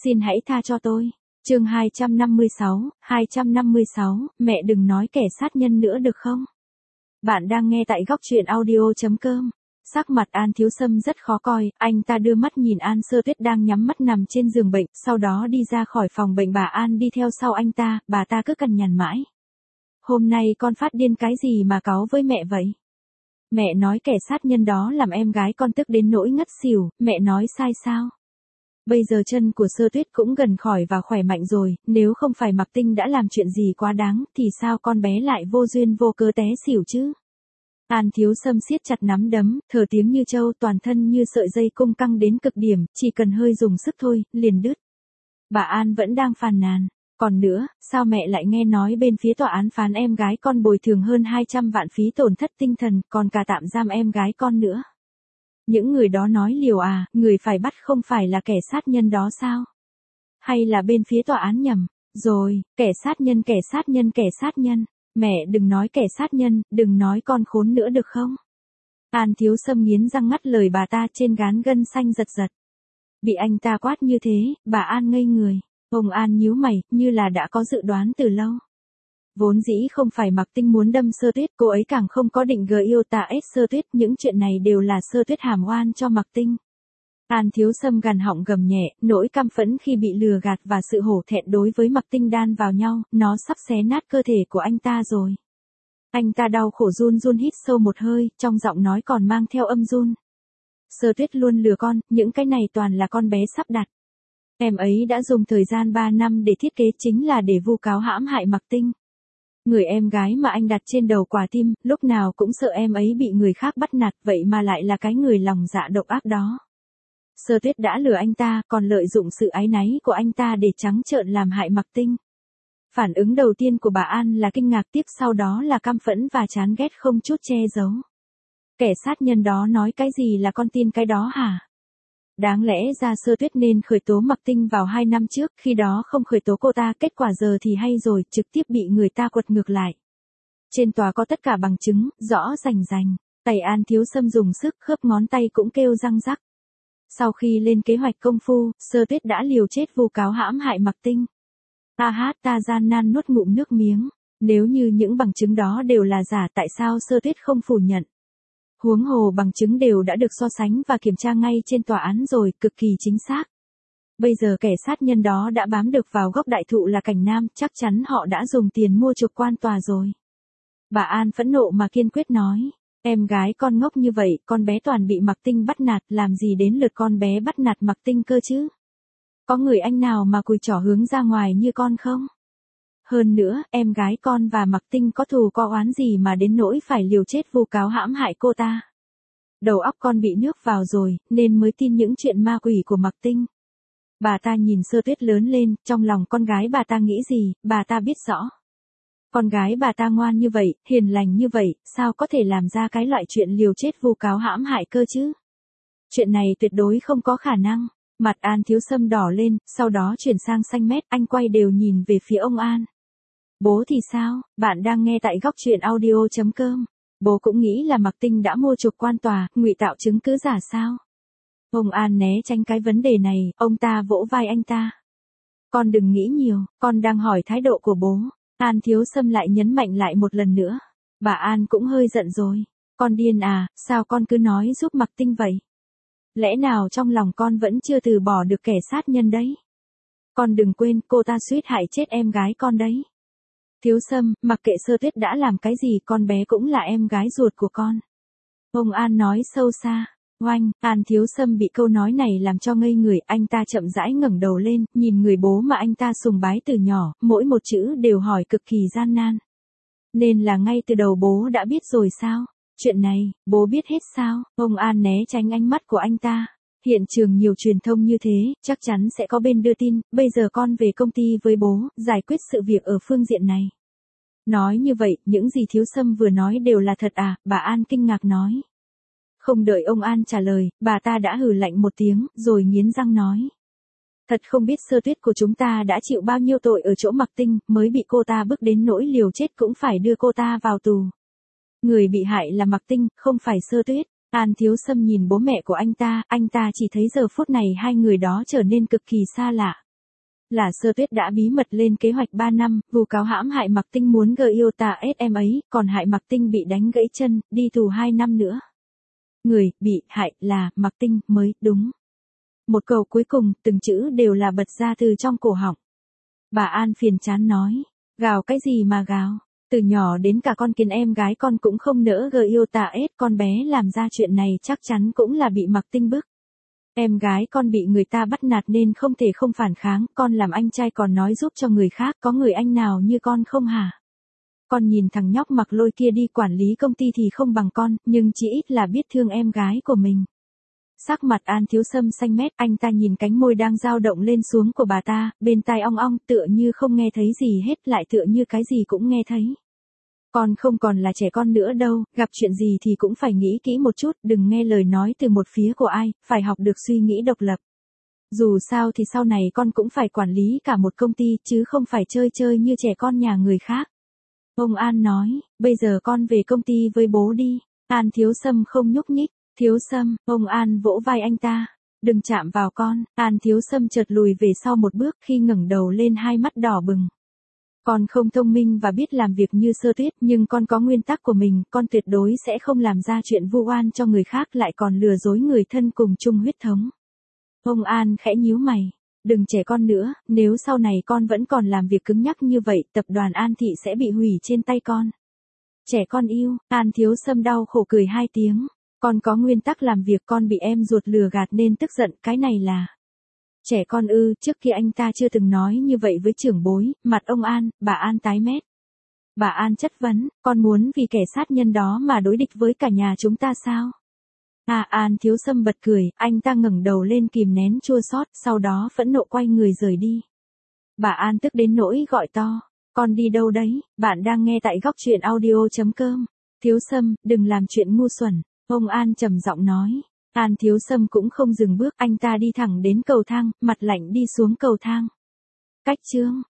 Xin hãy tha cho tôi. Chương 256, mẹ đừng nói kẻ sát nhân nữa được không? Bạn đang nghe tại góc truyện audio.com. Sắc mặt An Thiếu Sâm rất khó coi, anh ta đưa mắt nhìn An Sơ Tuyết đang nhắm mắt nằm trên giường bệnh, sau đó đi ra khỏi phòng bệnh. Bà An đi theo sau anh ta, bà ta cứ cằn nhằn mãi. Hôm nay con phát điên cái gì mà cáu với mẹ vậy? Mẹ nói kẻ sát nhân đó làm em gái con tức đến nỗi ngất xỉu, mẹ nói sai sao? Bây giờ chân của Sơ Tuyết cũng gần khỏi và khỏe mạnh rồi, nếu không phải Mạc Tinh đã làm chuyện gì quá đáng, thì sao con bé lại vô duyên vô cớ té xỉu chứ? An Thiếu Sâm siết chặt nắm đấm, thở tiếng như trâu, toàn thân như sợi dây cung căng đến cực điểm, chỉ cần hơi dùng sức thôi, liền đứt. Bà An vẫn đang phàn nàn. Còn nữa, sao mẹ lại nghe nói bên phía tòa án phán em gái con bồi thường hơn 200 vạn phí tổn thất tinh thần, còn cả tạm giam em gái con nữa? Những người đó nói liều à, người phải bắt không phải là kẻ sát nhân đó sao? Hay là bên phía tòa án nhầm? Rồi, kẻ sát nhân. Mẹ đừng nói kẻ sát nhân, đừng nói con khốn nữa được không? An Thiếu Sâm nghiến răng ngắt lời bà ta, trên gán gân xanh giật giật. Bị anh ta quát như thế, bà An ngây người. Ông An nhíu mày, như là đã có dự đoán từ lâu. Vốn dĩ không phải Mạc Tinh muốn đâm Sơ Tuyết, cô ấy càng không có định yêu ta Sơ Tuyết, những chuyện này đều là Sơ Tuyết hàm oan cho Mạc Tinh. An Thiếu Sâm gằn họng gầm nhẹ, nỗi căm phẫn khi bị lừa gạt và sự hổ thẹn đối với Mạc Tinh đan vào nhau, nó sắp xé nát cơ thể của anh ta rồi. Anh ta đau khổ run run hít sâu một hơi, trong giọng nói còn mang theo âm run. Sơ Tuyết luôn lừa con, những cái này toàn là con bé sắp đặt. Em ấy đã dùng thời gian 3 năm để thiết kế, chính là để vu cáo hãm hại Mạc Tinh. Người em gái mà anh đặt trên đầu quả tim, lúc nào cũng sợ em ấy bị người khác bắt nạt, vậy mà lại là cái người lòng dạ độc ác đó. Sơ Tuyết đã lừa anh ta, còn lợi dụng sự áy náy của anh ta để trắng trợn làm hại Mạc Tinh. Phản ứng đầu tiên của bà An là kinh ngạc, tiếp sau đó là căm phẫn và chán ghét không chút che giấu. Kẻ sát nhân đó nói cái gì là con tin cái đó hả? Đáng lẽ ra Sơ Tuyết nên khởi tố Mạc Tinh vào 2 năm trước, khi đó không khởi tố cô ta, kết quả giờ thì hay rồi, trực tiếp bị người ta quật ngược lại. Trên tòa có tất cả bằng chứng, rõ rành rành. Tay An Thiếu Sâm dùng sức, khớp ngón tay cũng kêu răng rắc. Sau khi lên kế hoạch công phu, Sơ Tuyết đã liều chết vu cáo hãm hại Mạc Tinh. Ta gian nan nuốt ngụm nước miếng. Nếu như những bằng chứng đó đều là giả, tại sao Sơ Tuyết không phủ nhận? Huống hồ bằng chứng đều đã được so sánh và kiểm tra ngay trên tòa án rồi, cực kỳ chính xác. Bây giờ kẻ sát nhân đó đã bám được vào gốc đại thụ là Cảnh Nam, chắc chắn họ đã dùng tiền mua chuộc quan tòa rồi. Bà An phẫn nộ mà kiên quyết nói, em gái con ngốc như vậy, con bé toàn bị Mạc Tinh bắt nạt, làm gì đến lượt con bé bắt nạt Mạc Tinh cơ chứ? Có người anh nào mà cùi chỏ hướng ra ngoài như con không? Hơn nữa, em gái con và Mạc Tinh có thù có oán gì mà đến nỗi phải liều chết vu cáo hãm hại cô ta? Đầu óc con bị nước vào rồi, nên mới tin những chuyện ma quỷ của Mạc Tinh. Bà ta nhìn Sơ Tuyết lớn lên, trong lòng con gái bà ta nghĩ gì, bà ta biết rõ. Con gái bà ta ngoan như vậy, hiền lành như vậy, sao có thể làm ra cái loại chuyện liều chết vu cáo hãm hại cơ chứ? Chuyện này tuyệt đối không có khả năng. Mặt An Thiếu Sâm đỏ lên, sau đó chuyển sang xanh mét, anh quay đều nhìn về phía ông An. Bố thì sao? Bạn đang nghe tại góc truyện audio.com. Bố cũng nghĩ là Mạc Tinh đã mua chuộc quan tòa, ngụy tạo chứng cứ giả sao? Ông An né tránh cái vấn đề này, ông ta vỗ vai anh ta. Con đừng nghĩ nhiều, con đang hỏi thái độ của bố. An Thiếu Sâm lại nhấn mạnh lại một lần nữa. Bà An cũng hơi giận rồi. Con điên à, sao con cứ nói giúp Mạc Tinh vậy? Lẽ nào trong lòng con vẫn chưa từ bỏ được kẻ sát nhân đấy? Con đừng quên, cô ta suýt hại chết em gái con đấy. Thiếu Sâm, mặc kệ Sơ Tuyết đã làm cái gì, con bé cũng là em gái ruột của con. Ông An nói sâu xa. Oanh, An Thiếu Sâm bị câu nói này làm cho ngây người, anh ta chậm rãi ngẩng đầu lên, nhìn người bố mà anh ta sùng bái từ nhỏ, mỗi một chữ đều hỏi cực kỳ gian nan. Nên là ngay từ đầu bố đã biết rồi sao? Chuyện này, bố biết hết sao? Ông An né tránh ánh mắt của anh ta. Hiện trường nhiều truyền thông như thế, chắc chắn sẽ có bên đưa tin, bây giờ con về công ty với bố, giải quyết sự việc ở phương diện này. Nói như vậy, những gì Thiếu Sâm vừa nói đều là thật à? Bà An kinh ngạc nói. Không đợi ông An trả lời, bà ta đã hừ lạnh một tiếng, rồi nghiến răng nói. Thật không biết Sơ Tuyết của chúng ta đã chịu bao nhiêu tội ở chỗ Mạc Tinh, mới bị cô ta bức đến nỗi liều chết cũng phải đưa cô ta vào tù. Người bị hại là Mạc Tinh, không phải Sơ Tuyết. An Thiếu Sâm nhìn bố mẹ của anh ta chỉ thấy giờ phút này hai người đó trở nên cực kỳ xa lạ. Là Sơ Tuyết đã bí mật lên kế hoạch 3 năm, vu cáo hãm hại Mạc Tinh muốn gợi yêu ta em ấy, còn hại Mạc Tinh bị đánh gãy chân, đi tù 2 năm nữa. Người bị hại là Mạc Tinh mới đúng. Một câu cuối cùng, từng chữ đều là bật ra từ trong cổ họng. Bà An phiền chán nói, gào cái gì mà gào, từ nhỏ đến cả con kiến em gái con cũng không nỡ gợi yêu ta con bé làm ra chuyện này chắc chắn cũng là bị Mạc Tinh bức. Em gái con bị người ta bắt nạt nên không thể không phản kháng, con làm anh trai còn nói giúp cho người khác, có người anh nào như con không hả? Con nhìn thằng nhóc Mặc Lôi kia đi quản lý công ty thì không bằng con, nhưng chỉ ít là biết thương em gái của mình. Sắc mặt An Thiếu Sâm xanh mét, anh ta nhìn cánh môi đang dao động lên xuống của bà ta, bên tai ong ong, tựa như không nghe thấy gì hết, lại tựa như cái gì cũng nghe thấy. Con không còn là trẻ con nữa đâu, gặp chuyện gì thì cũng phải nghĩ kỹ một chút, đừng nghe lời nói từ một phía của ai, phải học được suy nghĩ độc lập. Dù sao thì sau này con cũng phải quản lý cả một công ty, chứ không phải chơi chơi như trẻ con nhà người khác. Ông An nói, bây giờ con về công ty với bố đi. An Thiếu Sâm không nhúc nhích. Thiếu Sâm, ông An vỗ vai anh ta. Đừng chạm vào con. An Thiếu Sâm chợt lùi về sau một bước, khi ngẩng đầu lên hai mắt đỏ bừng. Con không thông minh và biết làm việc như Sơ Tuyết, nhưng con có nguyên tắc của mình, con tuyệt đối sẽ không làm ra chuyện vu oan cho người khác, lại còn lừa dối người thân cùng chung huyết thống. Ông An khẽ nhíu mày. Đừng trẻ con nữa, nếu sau này con vẫn còn làm việc cứng nhắc như vậy, tập đoàn An Thị sẽ bị hủy trên tay con. Trẻ con yêu, An Thiếu Sâm đau khổ cười 2 tiếng. Con có nguyên tắc làm việc, con bị em ruột lừa gạt nên tức giận, cái này là trẻ con ư? Trước kia anh ta chưa từng nói như vậy với trưởng bối. Mặt ông An, bà An tái mét. Bà An chất vấn, con muốn vì kẻ sát nhân đó mà đối địch với cả nhà chúng ta sao? An Thiếu Sâm bật cười, anh ta ngẩng đầu lên kìm nén chua xót, sau đó phẫn nộ quay người rời đi. Bà An tức đến nỗi gọi to, con đi đâu đấy? Bạn đang nghe tại góc truyện audio.com. Thiếu Sâm, đừng làm chuyện ngu xuẩn. Ông An trầm giọng nói. An Thiếu Sâm cũng không dừng bước, anh ta đi thẳng đến cầu thang, mặt lạnh đi xuống cầu thang. Cách chương